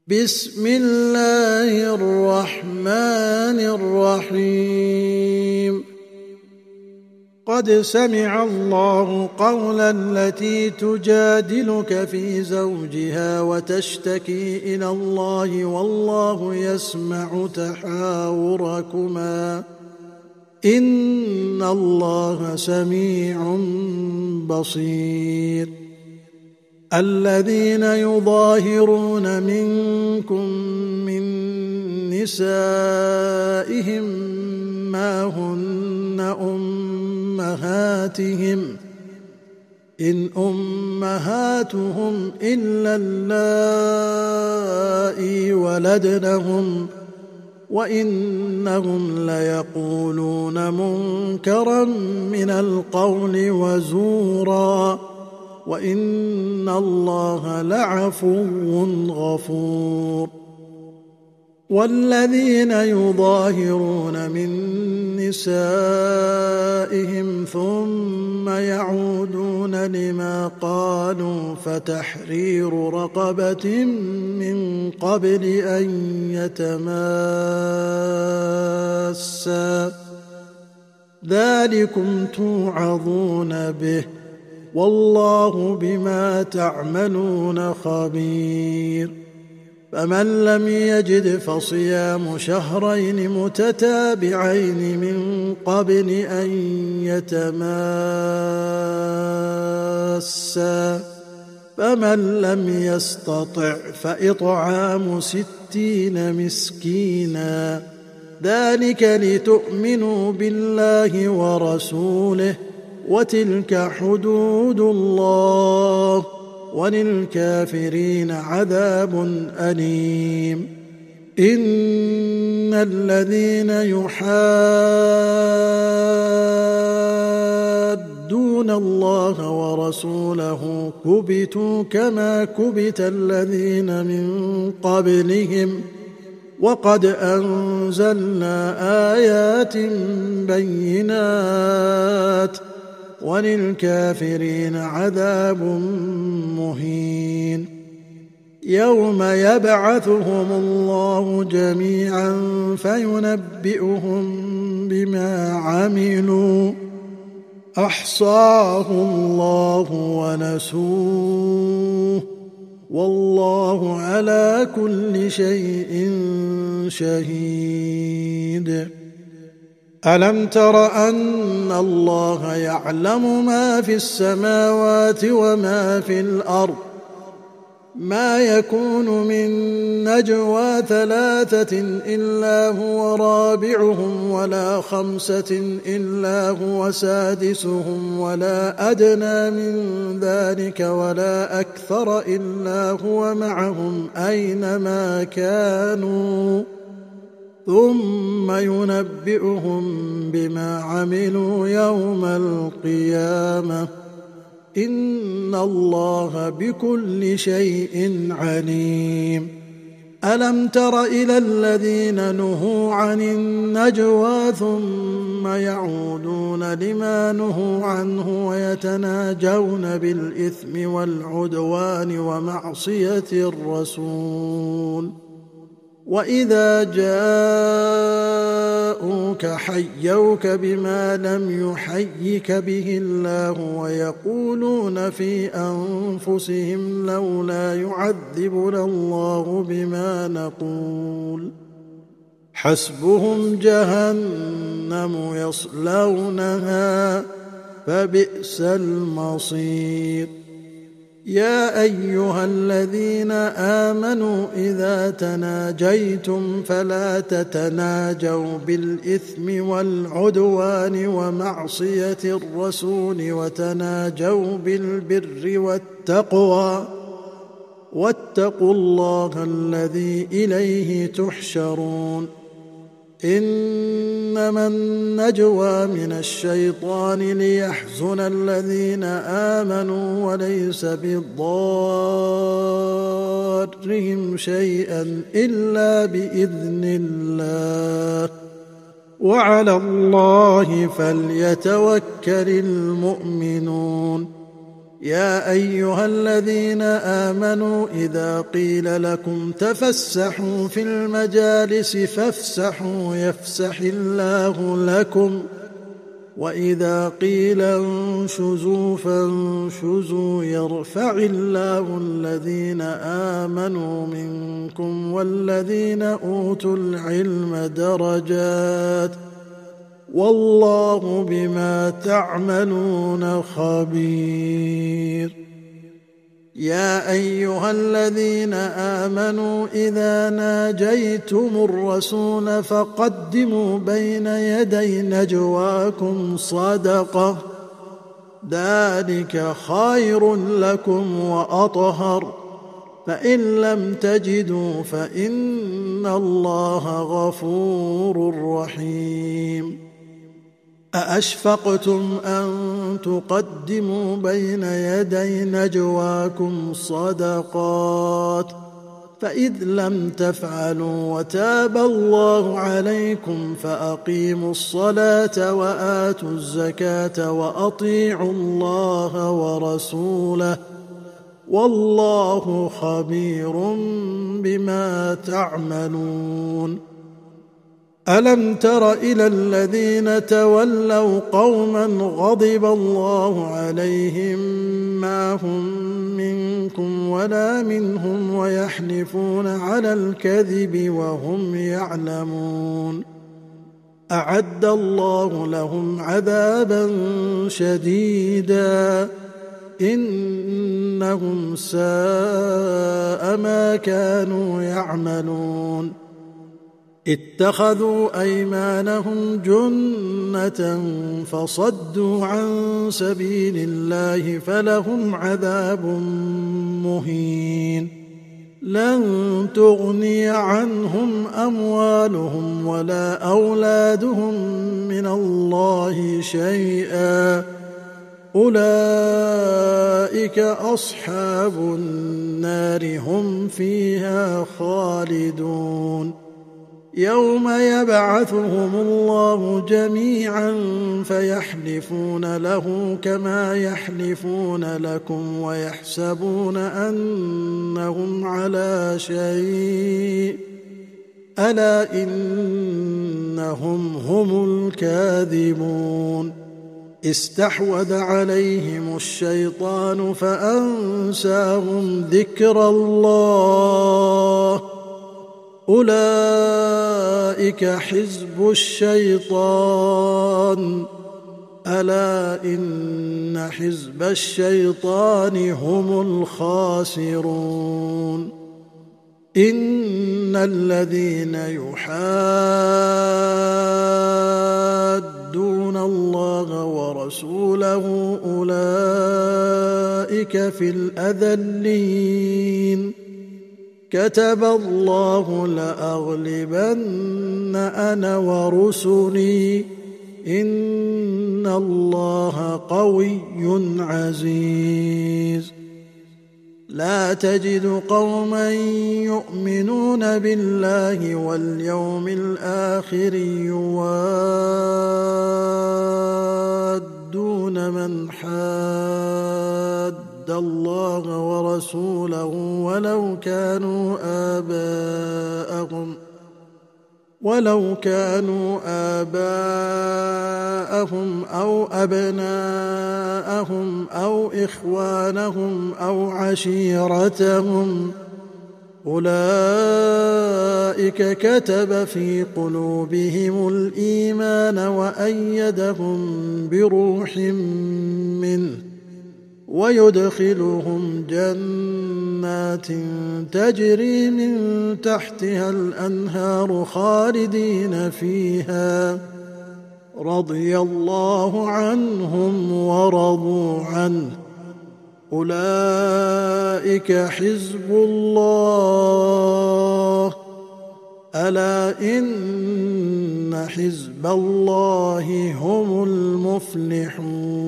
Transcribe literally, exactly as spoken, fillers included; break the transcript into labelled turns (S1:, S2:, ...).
S1: بسم الله الرحمن الرحيم. قد سمع الله قولا التي تجادلك في زوجها وتشتكي إلى الله والله يسمع تحاوركما إن الله سميع بصير. الذين يظاهرون منكم من نسائهم ما هن أمهاتهم إن أمهاتهم إلا اللائي ولدنهم وإنهم ليقولون منكرا من القول وزورا وإن الله لعفو غفور. والذين يظاهرون من نسائهم ثم يعودون لما قالوا فتحرير رقبة من قبل أن يتماسا ذلكم توعظون به والله بما تعملون خبير. فمن لم يجد فصيام شهرين متتابعين من قبل أن يتماسا فمن لم يستطع فإطعام ستين مسكينا ذلك لتؤمنوا بالله ورسوله وتلك حدود الله وللكافرين عذاب أليم. إن الذين يحادون الله ورسوله كبتوا كما كبت الذين من قبلهم وقد أنزلنا آيات بينات وللكافرين عذاب مهين. يوم يبعثهم الله جميعا فينبئهم بما عملوا أحصاه الله ونسوه والله على كل شيء شهيد. ألم تر أن الله يعلم ما في السماوات وما في الأرض ما يكون من نجوى ثلاثة إلا هو رابعهم ولا خمسة إلا هو سادسهم ولا أدنى من ذلك ولا أكثر إلا هو معهم أينما كانوا ثم ينبئهم بما عملوا يوم القيامة إن الله بكل شيء عليم. ألم تر إلى الذين نهوا عن النجوى ثم يعودون لما نهوا عنه ويتناجون بالإثم والعدوان ومعصية الرسول وإذا جاءوك حيوك بما لم يحيك به الله ويقولون في أنفسهم لولا يعذبنا الله بما نقول حسبهم جهنم يصلونها فبئس المصير. يا أيها الذين آمنوا إذا تناجيتم فلا تتناجوا بالإثم والعدوان ومعصية الرسول وتناجوا بالبر والتقوى واتقوا الله الذي إليه تحشرون. إنما النجوى من الشيطان ليحزن الذين آمنوا وليس بضارهم شيئا إلا بإذن الله وعلى الله فليتوكل المؤمنون. يا أيها الذين آمنوا إذا قيل لكم تفسحوا في المجالس فافسحوا يفسح الله لكم وإذا قيل انشزوا فانشزوا يرفع الله الذين آمنوا منكم والذين أوتوا العلم درجات والله بما تعملون خبير. يا أيها الذين آمنوا إذا ناجيتم الرسول فقدموا بين يدي نجواكم صدقة ذلك خير لكم وأطهر فإن لم تجدوا فإن الله غفور رحيم. أأشفقتم أن تقدموا بين يدي نجواكم صدقات فإذ لم تفعلوا وتاب الله عليكم فأقيموا الصلاة وآتوا الزكاة وأطيعوا الله ورسوله والله خبير بما تعملون. ألم تر إلى الذين تولوا قوما غضب الله عليهم ما هم منكم ولا منهم ويحلفون على الكذب وهم يعلمون أعد الله لهم عذابا شديدا إنهم ساء ما كانوا يعملون. اتخذوا أيمانهم جنة فصدوا عن سبيل الله فلهم عذاب مهين لن تغني عنهم أموالهم ولا أولادهم من الله شيئا أولئك أصحاب النار هم فيها خالدون. يوم يبعثهم الله جميعا فيحلفون له كما يحلفون لكم ويحسبون أنهم على شيء ألا إنهم هم الكاذبون. استحوذ عليهم الشيطان فأنساهم ذكر الله أولئك حزب الشيطان ألا إن حزب الشيطان هم الخاسرون. إن الذين يحادون الله ورسوله أولئك في الأذلين كتب الله لأغلبن أنا ورسلي إن الله قوي عزيز. لا تجد قوما يؤمنون بالله واليوم الآخر يوادون من حاد الله ورسوله ولو كانوا آباءهم ولو كانوا آباءهم أو أبناءهم أو إخوانهم أو عشيرتهم أولئك كتب في قلوبهم الإيمان وأيدهم بروح منه ويدخلهم جنات تجري من تحتها الأنهار خالدين فيها رضي الله عنهم ورضوا عنه أولئك حزب الله ألا إن حزب الله هم المفلحون.